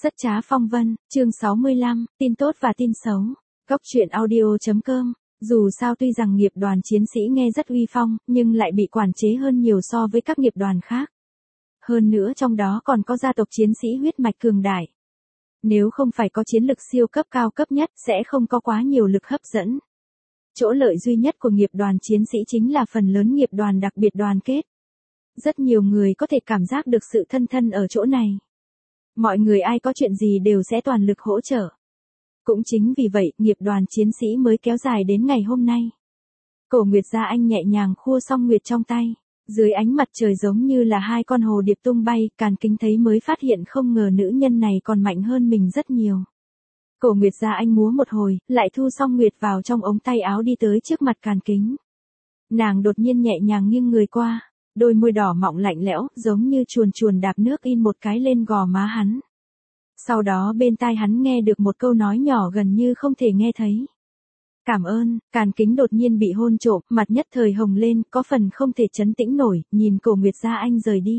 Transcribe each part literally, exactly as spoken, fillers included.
Rất trá phong vân, chương sáu mươi lăm, tin tốt và tin xấu. Góc truyện audio.com. Dù sao tuy rằng nghiệp đoàn chiến sĩ nghe rất uy phong, nhưng lại bị quản chế hơn nhiều so với các nghiệp đoàn khác. Hơn nữa trong đó còn có gia tộc chiến sĩ huyết mạch cường đại. Nếu không phải có chiến lực siêu cấp cao cấp nhất, sẽ không có quá nhiều lực hấp dẫn. Chỗ lợi duy nhất của nghiệp đoàn chiến sĩ chính là phần lớn nghiệp đoàn đặc biệt đoàn kết. Rất nhiều người có thể cảm giác được sự thân thân ở chỗ này. Mọi người ai có chuyện gì đều sẽ toàn lực hỗ trợ. Cũng chính vì vậy, nghiệp đoàn chiến sĩ mới kéo dài đến ngày hôm nay. Cổ Nguyệt Gia Anh nhẹ nhàng khua song nguyệt trong tay. Dưới ánh mặt trời giống như là hai con hồ điệp tung bay, Càn Kính thấy mới phát hiện không ngờ nữ nhân này còn mạnh hơn mình rất nhiều. Cổ Nguyệt Gia Anh múa một hồi, lại thu song nguyệt vào trong ống tay áo đi tới trước mặt Càn Kính. Nàng đột nhiên nhẹ nhàng nghiêng người qua. Đôi môi đỏ mọng lạnh lẽo, giống như chuồn chuồn đạp nước in một cái lên gò má hắn. Sau đó bên tai hắn nghe được một câu nói nhỏ gần như không thể nghe thấy. Cảm ơn. Càn Kính đột nhiên bị hôn trộm, mặt nhất thời hồng lên, có phần không thể trấn tĩnh nổi, nhìn Cổ Nguyệt Gia Anh rời đi.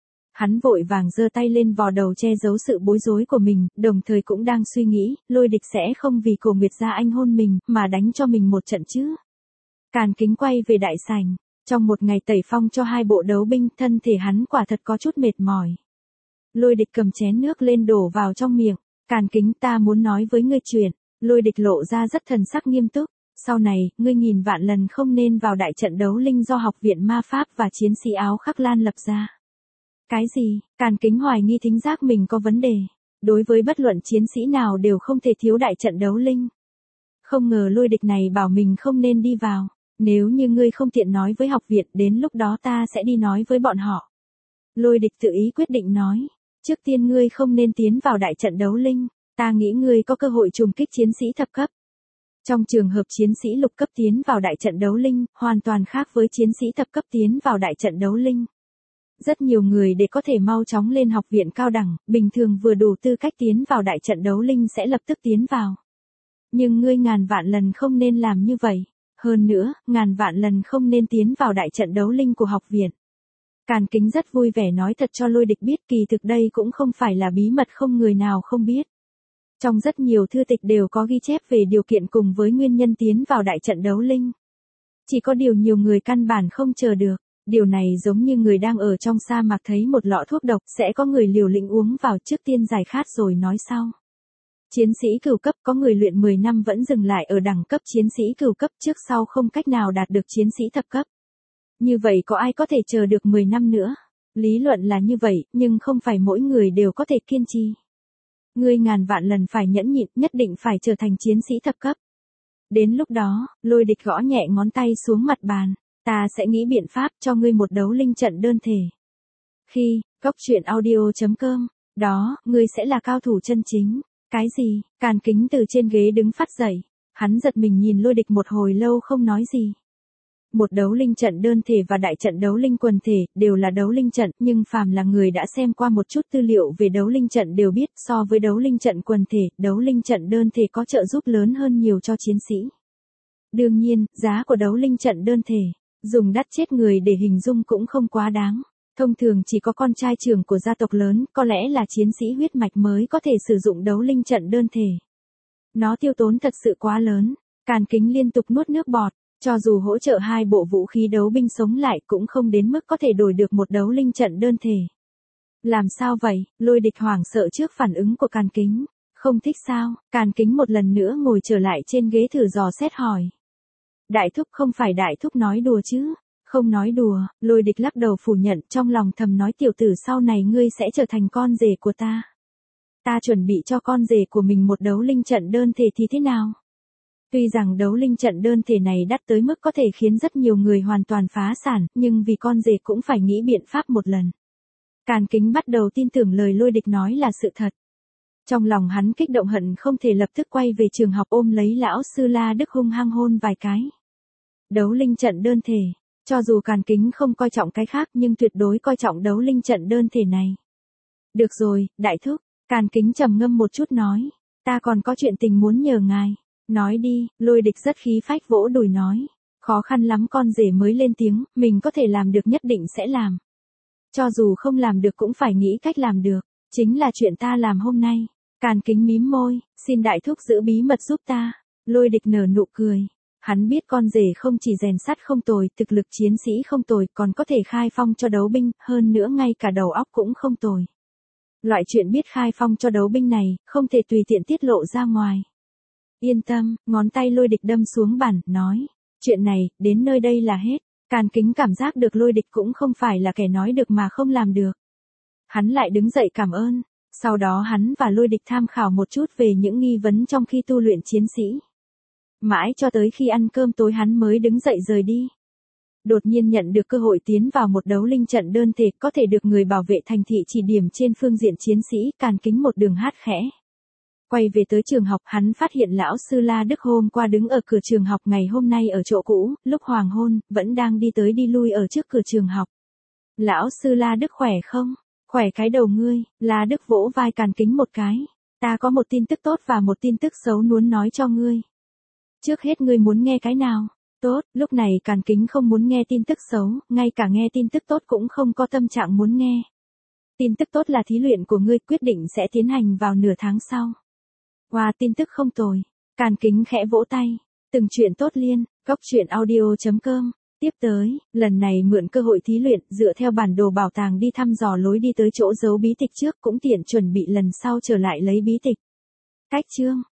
Hắn vội vàng giơ tay lên vò đầu che giấu sự bối rối của mình, đồng thời cũng đang suy nghĩ, Lôi Địch sẽ không vì Cổ Nguyệt Gia Anh hôn mình, mà đánh cho mình một trận chứ. Càn Kính quay về đại sảnh. Trong một ngày tẩy phong cho hai bộ đấu binh, thân thể hắn quả thật có chút mệt mỏi. Lôi Địch cầm chén nước lên đổ vào trong miệng. Càn Kính, ta muốn nói với ngươi chuyện. Lôi Địch lộ ra rất thần sắc nghiêm túc. Sau này, ngươi nghìn vạn lần không nên vào đại trận đấu linh do Học viện Ma Pháp và chiến sĩ áo khắc lan lập ra. Cái gì? Càn Kính hoài nghi thính giác mình có vấn đề. Đối với bất luận chiến sĩ nào đều không thể thiếu đại trận đấu linh. Không ngờ Lôi Địch này bảo mình không nên đi vào. Nếu như ngươi không tiện nói với học viện, đến lúc đó ta sẽ đi nói với bọn họ. Lôi Địch tự ý quyết định nói. Trước tiên ngươi không nên tiến vào đại trận đấu linh. Ta nghĩ ngươi có cơ hội trùng kích chiến sĩ thập cấp. Trong trường hợp chiến sĩ lục cấp tiến vào đại trận đấu linh, hoàn toàn khác với chiến sĩ thập cấp tiến vào đại trận đấu linh. Rất nhiều người để có thể mau chóng lên học viện cao đẳng, bình thường vừa đủ tư cách tiến vào đại trận đấu linh sẽ lập tức tiến vào. Nhưng ngươi ngàn vạn lần không nên làm như vậy. Hơn nữa, ngàn vạn lần không nên tiến vào đại trận đấu linh của học viện. Càn Kính rất vui vẻ nói thật cho Lôi Địch biết, kỳ thực đây cũng không phải là bí mật không người nào không biết. Trong rất nhiều thư tịch đều có ghi chép về điều kiện cùng với nguyên nhân tiến vào đại trận đấu linh. Chỉ có điều nhiều người căn bản không chờ được. Điều này giống như người đang ở trong sa mạc thấy một lọ thuốc độc, sẽ có người liều lĩnh uống vào trước tiên giải khát rồi nói sau. Chiến sĩ cửu cấp có người luyện mười năm vẫn dừng lại ở đẳng cấp chiến sĩ cửu cấp, trước sau không cách nào đạt được chiến sĩ thập cấp. Như vậy có ai có thể chờ được mười năm nữa? Lý luận là như vậy, nhưng không phải mỗi người đều có thể kiên trì. Ngươi ngàn vạn lần phải nhẫn nhịn, nhất định phải trở thành chiến sĩ thập cấp. Đến lúc đó, Lôi Địch gõ nhẹ ngón tay xuống mặt bàn. Ta sẽ nghĩ biện pháp cho ngươi một đấu linh trận đơn thể. Khi, góc truyện audio.com, đó, ngươi sẽ là cao thủ chân chính. Cái gì? Càn Kính từ trên ghế đứng phát dậy. Hắn giật mình nhìn Lôi Địch một hồi lâu không nói gì. Một đấu linh trận đơn thể và đại trận đấu linh quần thể, đều là đấu linh trận, nhưng phàm là người đã xem qua một chút tư liệu về đấu linh trận đều biết, so với đấu linh trận quần thể, đấu linh trận đơn thể có trợ giúp lớn hơn nhiều cho chiến sĩ. Đương nhiên, giá của đấu linh trận đơn thể, dùng đắt chết người để hình dung cũng không quá đáng. Thông thường chỉ có con trai trưởng của gia tộc lớn, có lẽ là chiến sĩ huyết mạch mới có thể sử dụng đấu linh trận đơn thể. Nó tiêu tốn thật sự quá lớn. Càn Kính liên tục nuốt nước bọt, cho dù hỗ trợ hai bộ vũ khí đấu binh sống lại cũng không đến mức có thể đổi được một đấu linh trận đơn thể. Làm sao vậy? Lôi Địch hoảng sợ trước phản ứng của Càn Kính. Không thích sao? Càn Kính một lần nữa ngồi trở lại trên ghế thử dò xét hỏi. Đại thúc không phải đại thúc nói đùa chứ? Không nói đùa. Lôi Địch lắc đầu phủ nhận, trong lòng thầm nói tiểu tử sau này ngươi sẽ trở thành con rể của ta. Ta chuẩn bị cho con rể của mình một đấu linh trận đơn thể thì thế nào? Tuy rằng đấu linh trận đơn thể này đắt tới mức có thể khiến rất nhiều người hoàn toàn phá sản, nhưng vì con rể cũng phải nghĩ biện pháp một lần. Càn Kính bắt đầu tin tưởng lời Lôi Địch nói là sự thật. Trong lòng hắn kích động hận không thể lập tức quay về trường học ôm lấy lão sư La Đức hung hăng hôn vài cái. Đấu linh trận đơn thể, cho dù Càn Kính không coi trọng cái khác nhưng tuyệt đối coi trọng đấu linh trận đơn thể này. Được rồi, đại thúc, Càn Kính trầm ngâm một chút nói, ta còn có chuyện tình muốn nhờ ngài. Nói đi. Lôi Địch rất khí phách vỗ đùi nói. Khó khăn lắm con rể mới lên tiếng, mình có thể làm được nhất định sẽ làm. Cho dù không làm được cũng phải nghĩ cách làm được. Chính là chuyện ta làm hôm nay. Càn Kính mím môi, xin đại thúc giữ bí mật giúp ta. Lôi Địch nở nụ cười. Hắn biết con rể không chỉ rèn sắt không tồi, thực lực chiến sĩ không tồi, còn có thể khai phong cho đấu binh, hơn nữa ngay cả đầu óc cũng không tồi. Loại chuyện biết khai phong cho đấu binh này, không thể tùy tiện tiết lộ ra ngoài. Yên tâm, ngón tay Lôi Địch đâm xuống bàn, nói. Chuyện này, đến nơi đây là hết. Càn Kính cảm giác được Lôi Địch cũng không phải là kẻ nói được mà không làm được. Hắn lại đứng dậy cảm ơn. Sau đó hắn và Lôi Địch tham khảo một chút về những nghi vấn trong khi tu luyện chiến sĩ. Mãi cho tới khi ăn cơm tối hắn mới đứng dậy rời đi. Đột nhiên nhận được cơ hội tiến vào một đấu linh trận đơn thể, có thể được người bảo vệ thành thị chỉ điểm trên phương diện chiến sĩ, Càn Kính một đường hát khẽ. Quay về tới trường học, hắn phát hiện lão sư La Đức hôm qua đứng ở cửa trường học ngày hôm nay ở chỗ cũ, lúc hoàng hôn, vẫn đang đi tới đi lui ở trước cửa trường học. Lão sư La Đức khỏe không? Khỏe cái đầu ngươi. La Đức vỗ vai Càn Kính một cái. Ta có một tin tức tốt và một tin tức xấu muốn nói cho ngươi. Trước hết ngươi muốn nghe cái nào? Tốt, lúc này Càn Kính không muốn nghe tin tức xấu, ngay cả nghe tin tức tốt cũng không có tâm trạng muốn nghe. Tin tức tốt là thí luyện của ngươi quyết định sẽ tiến hành vào nửa tháng sau. Wow, tin tức không tồi. Càn Kính khẽ vỗ tay. Từng chuyện tốt liên, góc truyện audio chấm com. Tiếp tới, lần này mượn cơ hội thí luyện, dựa theo bản đồ bảo tàng đi thăm dò lối đi tới chỗ giấu bí tịch trước, cũng tiện chuẩn bị lần sau trở lại lấy bí tịch. Cách chương